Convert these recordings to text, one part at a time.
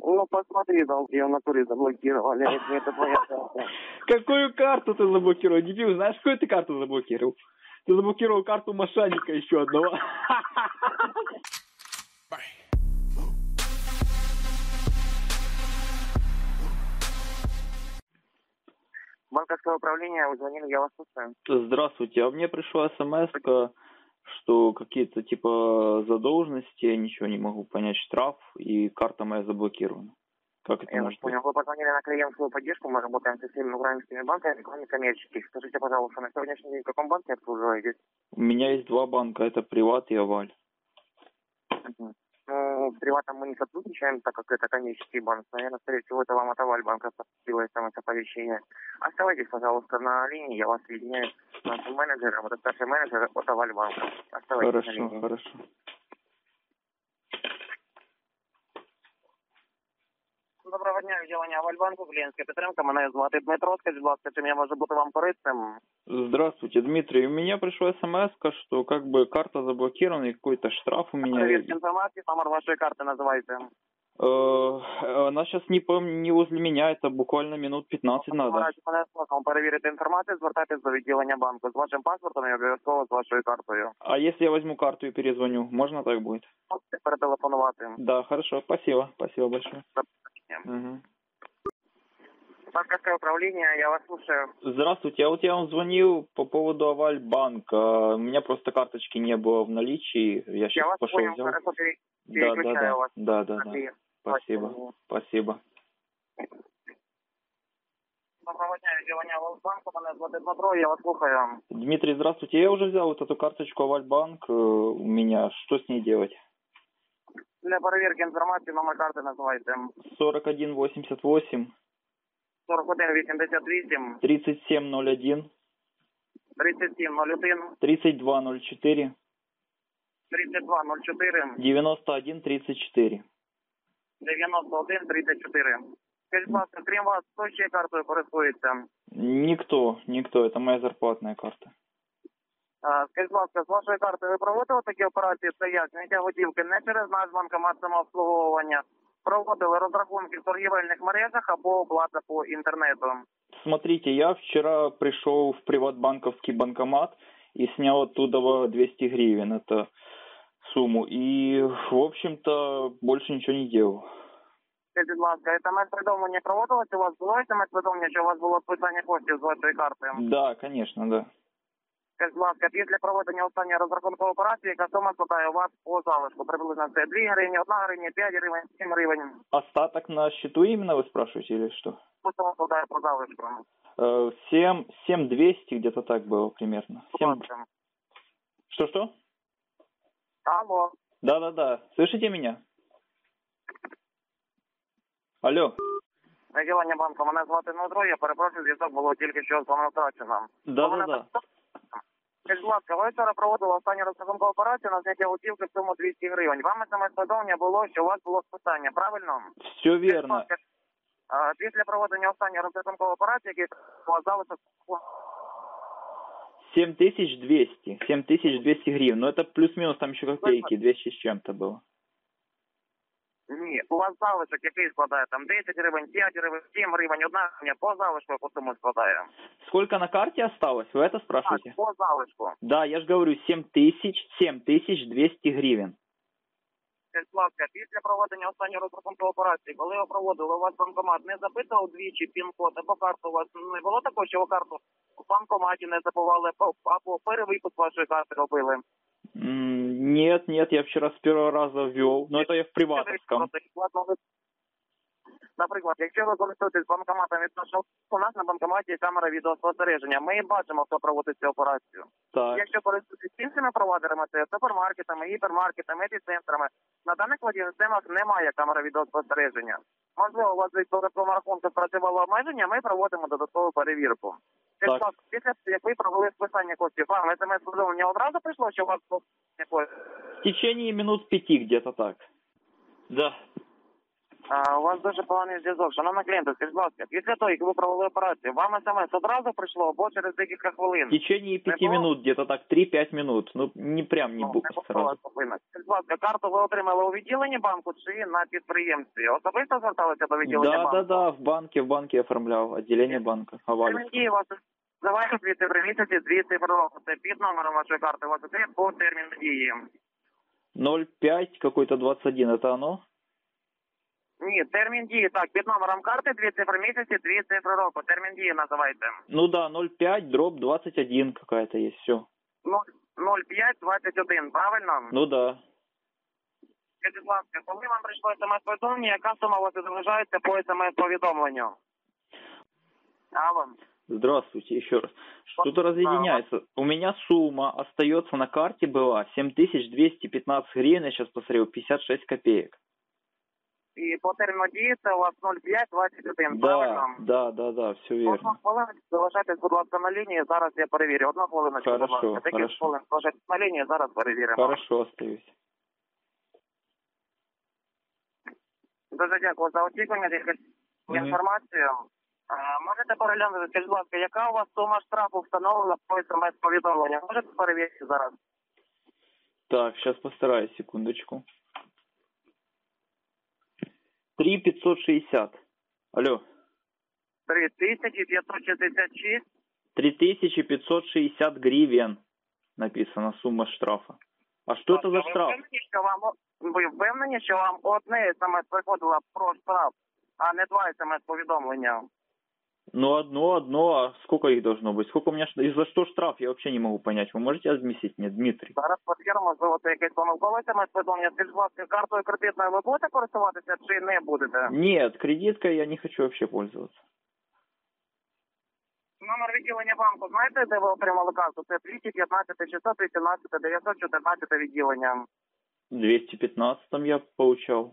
Ну, посмотри, долги в натуре заблокировали, если это твоя карта. Какую карту ты заблокировал? Дебил, знаешь, какую ты карту заблокировал? Ты заблокировал карту мошенника еще одного. Банковское управление, вы звонили, я вас слушаю. Здравствуйте, а мне пришла смс, что какие-то типа задолженности, я ничего не могу понять, штраф, и карта моя заблокирована. Как это Я вас может быть? понял. Вы позвонили на клиентскую поддержку, мы работаем со всеми украинскими банками, кроме коммерческих. Скажите, пожалуйста, на сегодняшний день в каком банке обслуживаетесь? У меня есть два банка, это Приват и Аваль. Ну, с Приватом мы не сотрудничаем, так как это коммерческий банк. Наверное, скорее всего, это вам от Авальбанка поступило смс-оповещение. Оставайтесь, пожалуйста, на линии, я вас соединяю с нашим менеджером. Это старший менеджер от Авальбанка. Оставайтесь на линии. Хорошо. Доброго дня, відділення Авальбанку, клієнтська підтримка. Мене звати Дмитро. Скажіть, будь ласка, чим я можу бути вам корисним? Здравствуйте, Дмитрий. У меня пришла смс, что как бы карта заблокирована и какой-то штраф у меня. Проверьте информацию, номер вашей карты называйте. Она сейчас не возле меня, это буквально минут 15 надо. Мене слухав перевірити інформацію, звертайтесь до відділення банку з вашим паспортом і обов'язково з вашою картою. А если я возьму карту и перезвоню, можно так будет? Можете перетелефонувати. Да, хорошо, спасибо большое. Угу. Банковское управление, я вас слушаю. Здравствуйте, а вот я вам звонил по поводу Авальбанка. У меня просто карточки не было в наличии, я сейчас вас пошел понял, взял. хорошо, переключаю вас. Да. Спасибо. Доброго дня, відділення Авальбанку, мене звати Дмитро, я вас слухаю. Дмитрий, здравствуйте, я уже взял вот эту карточку Авальбанк у меня, что с ней делать? Для перевірки інформації номер карти називайте. 4188 4188 3701 3701 3204 3204 9134. 9134. Скажіть, будь ласка, крім вас, хто ще картою користується? Никто, это моя зарплатная карта. Скажіть, будь ласка, з вашої карти ви проводили такі операції, це як зняття готівки не через наш банкомат самообслуговування, проводили розрахунки в торгівельних мережах або оплата по інтернету? Смотрите, я вчера пришел в приватбанковский банкомат и снял оттуда 200 гривен, это сумму, и, в общем-то, больше ничего не делал. Скажіть, будь ласка, СМС-повідомлення проводилося? У вас було СМС-повідомлення, що у вас було списання коштів з вашої карти? Да, конечно, да. Скажіть, будь ласка, після проведення останньої розрахункової операції, яка сума складає у вас по залишку? Приблизно це 2 гривні, 1 гривня, 5 гривень, 7 гривень. Остаток на счету именно вы спрашиваете или что? По сума складає по залишку? 7200 где-то так было примерно. 7... Что? Алло. Да. Слышите меня? Алло. Відділення банку, мене звати Дмитро, я перепрошую, зв'язок було тільки що з вами втрачено. Да. Скажіть, будь ласка, ви вчора проводили останню розрахункову операцію на зняття готівки в суму 200 гривень. Вам СМС-повідомлення було, що у вас було списання, правильно? Все верно. Після проведення останньої розрахункової операції, який у вас залишок... 7200 гривен, но это плюс-минус там еще копейки, 200 с чем-то было. Ні, у вас залишок який складає, там 10 гривень, 5 гривень, 7 гривень, 1 гривня, по залишку по суму складає. Сколько на карте осталось, вы это спрашиваете? Так, по залишку. Да, я же говорю, 7200 гривен. Скажіть, будь ласка, після проведення останньої розрахункової операції, коли ви проводили, у вас банкомат не запитував двічі пін-код, або карту у вас не було такого, що ви карту в банкоматі не забували, або перевипуск вашої карти робили? Нет, я вчера с первого раза ввел, но это я в приватовском. Наприклад, якщо ви користуєтесь банкоматом від нашого, у нас на банкоматі є камера відеоспостереження. Ми бачимо, хто проводить цю операцію. Так. Якщо користуєтесь іншими провайдерами, це супермаркетами, гіпермаркетами, епіцентрами, на даних системах немає камери відеоспостереження. Можливо, у вас від додаткового рахунку спрацювало обмеження, ми проводимо додаткову перевірку. Так. Після того, як ви провели списання коштів, вам СМС-повідомлення одразу прийшло, що у вас В течение минут 5 где-то так. Да. У вас дуже поганий зв'язок. Шановна клієнта, скажіть, будь ласка, після того, як ви провели операцію, вам смс одразу прийшло або через декілька В хвилин? течение 5 было? минут, где-то так 3-5 минут. Ну, не прям не Не буду було сразу. зупинок. Скажіть, будь ласка, карту ви отримали у відділенні банку чи на підприємстві? Особисто зверталися до відділення банку? Да, в банке оформлял, отделение банка, Аваль. Термін дії у вас називається 2 цифри місяці, 2 цифри року. Це під номером вашої карти у вас іде по терміну дії. 05 какой-то 21, это оно? Ні, термін дії, так, під номером карти 2 цифри місяці, 2 цифри року. Термін дії називайте. Ну да, 05/21 какая-то есть, все. 0521, правильно? Ну да. Скажіть, будь ласка, коли вам прийшло смс-повідомлення, яка сума у вас залишається по смс-повідомленню? Алло. Здравствуйте еще раз. Что-то разъединяется. У меня сумма остается на карте была 7215 гривен, я сейчас посмотрел, 56 копеек. І по терміну дії це у вас 0521, правильно? Да, все верно. Одну хвилиночку, залишайтесь, будь ласка, на лінії, зараз я перевірю. Одну хвилиночку, будь Хорошо, ласка. Декілька хорошо. хвилин, залишайтесь на лінії, зараз перевіримо. Хорошо, остаюсь. Дуже дякую за очікування, інформацію. Можете переглянути, скажіть, будь ласка, яка у вас сума штрафу встановлена по смс-повідомленню? Можете перевірити зараз? Так, сейчас постараюсь, секундочку. 3560. Алло. 3566. 3560 гривен написано, сумма штрафа. А что это за штраф? Ви впевнені, що вам одне смс приходило про штраф, а не 2 смс-повідомлення? Ну, одно, а сколько их должно быть? Сколько у меня, и за что штраф, я вообще не могу понять. Вы можете объяснить мне, Дмитрий? Зараз перевіримо, можливо, це якесь помилкове смс-повідомлення. Скажіть, будь ласка, картою кредитною ви будете користуватися чи не будете? Нет, кредиткой я не хочу вообще пользоваться. Номер відділення банку, знаєте, де ви отримали карту? Це 215, 618, 914 відділення. В 215 я получал.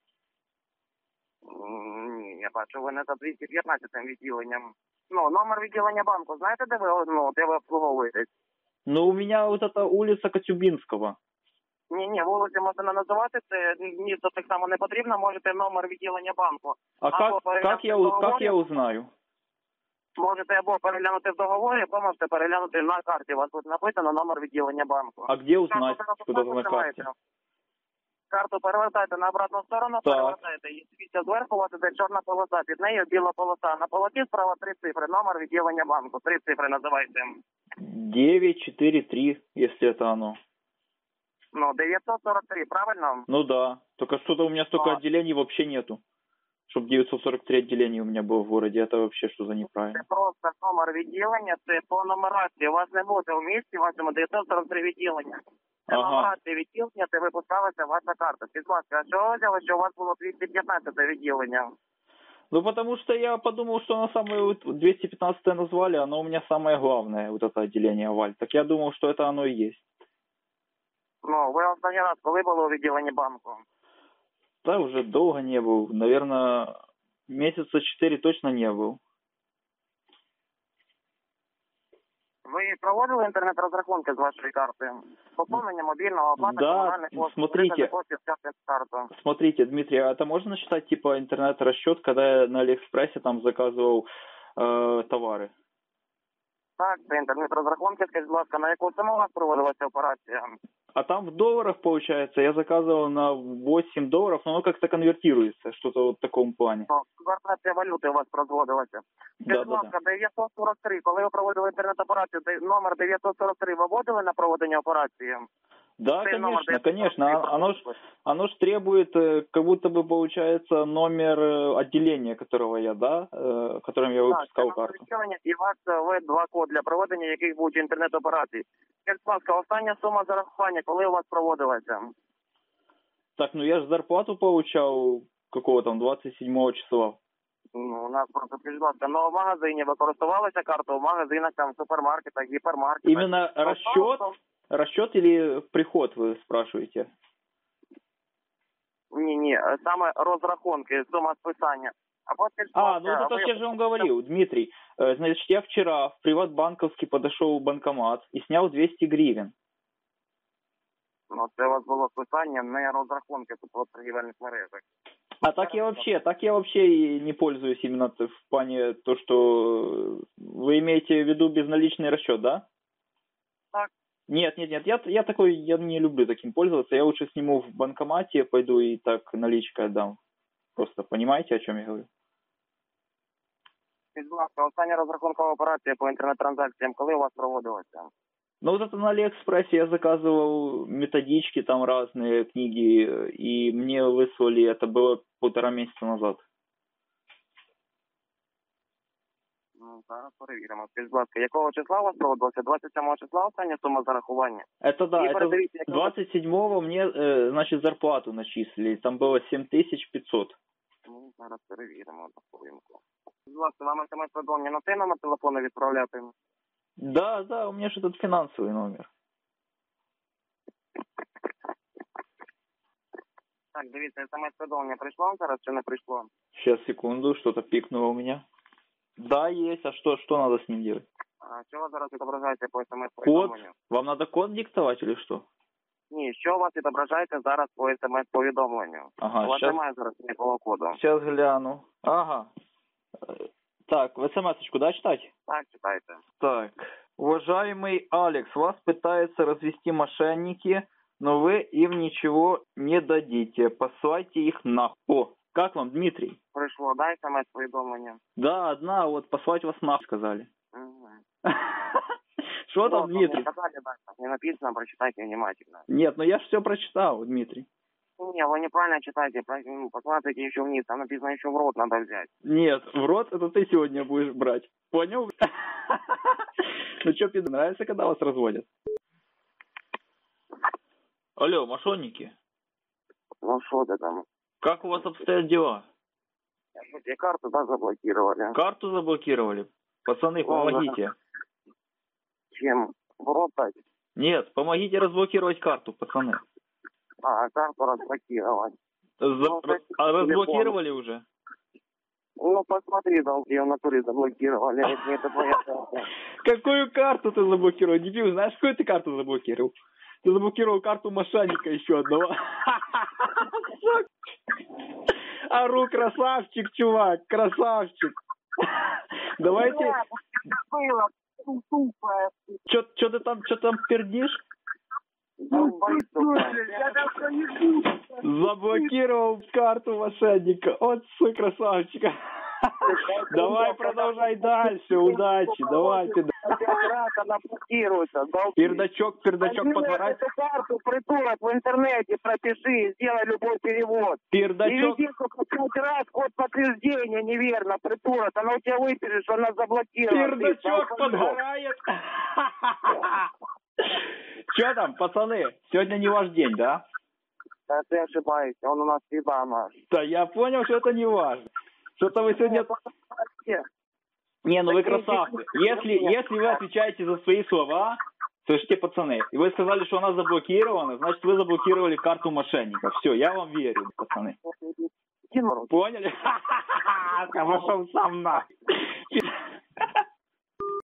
Ні, я бачу, ви не за 215 відділенням. Ну, номер відділення банку, знаєте, де ви обслуговуєтесь? Ну, у меня вот эта улица Коцюбинского. Ні, вулиці можна не називати, це місто так само не потрібно, можете номер відділення банку. А как я узнаю? Можете або переглянути в договорі, або можете переглянути на карті. У вас тут написано номер відділення банку. А где узнать, что это на карте? Карту перевертайте на обратну сторону, перевертайте. І дивіться, зверху у вас іде чорна полоса, під нею біла полоса. На полосі справа 3 цифри, номер відділення банку. 3 цифри називайте. 943, если это оно. Ну, 943, правильно? Ну да, только что-то у меня столько отделений вообще нету. Чтобы 943 отделения у меня было в городе, это вообще что за неправильно? Це просто номер відділення, це по нумерації. У вас не буде в місті, вашому 943 відділення. Це нумерація відділення, це випускалася ваша карта. Скажіть, будь ласка, а що ви взяли, що у вас було 215 відділення? Ну, потому что я подумал, что оно самое 215 назвали, оно у меня самое главное, вот это отделение Аваль. Так я думал, что это оно и есть. Ну, ви останній раз коли були у відділенні банку? Да, уже долго не был. Наверное, месяца 4 точно не был. Ви проводили інтернет-розрахунки з вашої карти? Поповнення мобільного, оплата комунальних послуг, смотрите, карту. Смотрите, Дмитрий, а это можно считать типа интернет-расчет, когда я на Алиэкспрессе там заказывал товары? Так, це інтернет-розрахунки. Скажіть, будь ласка, на яку суму у вас проводилася операція? А там в долларах, получается, я заказывал на $8, но оно как-то конвертируется, что-то вот в таком плане. Конвертація валюти у вас проводилася. Скажіть, будь ласка, 943, коли ви проводили інтернет-операцію, номер 943 виводили на проведення операції? Да, конечно. Оно ж требует, как будто бы получается номер отделения, которого я, да, которым я выпускал карту. І у вас В2-код для проведення яких будуть інтернет-операцій. Скажіть, будь ласка, остання сума зарахування, коли у вас проводилася? Так, ну я же зарплату получал какого там 27 числа. Ну, у нас просто, скажіть, будь ласка, в магазині ви користувалися картою, в магазинах, там, супермаркетах, гіпермаркетах. Именно расчет или приход, вы спрашиваете? Ні, саме розрахунки, сума списання. Ну это я же вам говорил, Дмитрий. Значит, я вчера в Приватбанковский подошел в банкомат и снял 200 гривен. Ну, це у вас було списання, не розрахунки тут в торгівельних мережах. А так я вообще и не пользуюсь именно в плане то, что вы имеете в виду безналичный расчет, да? Так. Нет, я не люблю таким пользоваться. Я лучше сниму в банкомате, пойду и так наличкой отдам. Просто понимаете, о чем я говорю? Будь ласка, остання розрахункова операція по інтернет-транзакціям, коли у вас проводилася? Ну вот это на Алиэкспрессе я заказывал методички там разные, книги, и мне выслали, это было 1,5 месяца назад. Ну, зараз перевіримо. Скажіть, будь ласка, якого числа у вас проводилося? 27 числа остання сума зарахування? Это да, И это продавите, я 27-го мне, значит, зарплату начислили, там было 7500. Ну, зараз перевіримо на хвилинку. Будь ласка, вам смс-повідомлення на цей номер телефону відправляти? Да, у меня же тут финансовый номер. Так, дивіться, смс-повідомлення прийшло вам зараз чи не прийшло? Сейчас, секунду, что-то пикнуло у меня. Да, есть, а что надо с ним делать? А що у вас зараз відображається по Код? смс-повідомленню? Вам надо код диктовать или что? Ні, що у вас відображається зараз по смс-повідомленню? Ага, У вас щас. немає зараз ніякого коду. Сейчас гляну. Ага. Так, в смс-очку, да, читать? Так, читайте. Так, уважаемый Алекс, вас пытаются развести мошенники, но вы им ничего не дадите. Посылайте их нахуй. О, как вам, Дмитрий? Прийшло, дай смс-повідомлення. Да, одна, вот послать вас нахуй сказали. Угу. Что там, Дмитрий? Не написано, прочитайте внимательно. Нет, ну я же все прочитал, Дмитрий. Не, вы неправильно читаете, посмотрите еще вниз, там написано еще в рот надо взять. Нет, в рот это ты сегодня будешь брать. Понял? Ну что, пидор, нравится, когда вас разводят? Алло, мошенники. Ну что ты там? Как у вас обстоят дела? Тебе карту, да, заблокировали? Карту заблокировали? Пацаны, помогите. Чем? В рот дать? Нет, помогите разблокировать карту, пацаны. А, карту разблокировать. А разблокировали уже? Ну, посмотри, да, ее в натуре заблокировали. Это твоя карта. Какую карту ты заблокировал? Дебил, знаешь, какую ты карту заблокировал? Ты заблокировал карту мошенника еще одного. Ару, красавчик, чувак, красавчик. Давайте... Что ты там пердишь? Заблокировал карту мошенника. Вот сука, красавчика. Давай продолжай дальше. Удачи. Давайте. Она блокируется. Пердачок подворачивай. Эту карту, придурок, в интернете пропиши, сделай любой перевод. Пердачок. И везде хоть 5 раз код подтверждения неверно, придурок. Она у тебя выпишет, что она заблокирована. Пердачок подгорает. Че там, пацаны? Сегодня не ваш день, да? Да ты ошибаешься, он у нас всегда наш. Да я понял, что это не важно. Что-то вы сегодня... Не, ну вы красавцы. Если вы отвечаете за свои слова, слышите, пацаны, и вы сказали, что она заблокирована, значит, вы заблокировали карту мошенника. Все, я вам верю, пацаны. Поняли? Я вошел сам нахуй.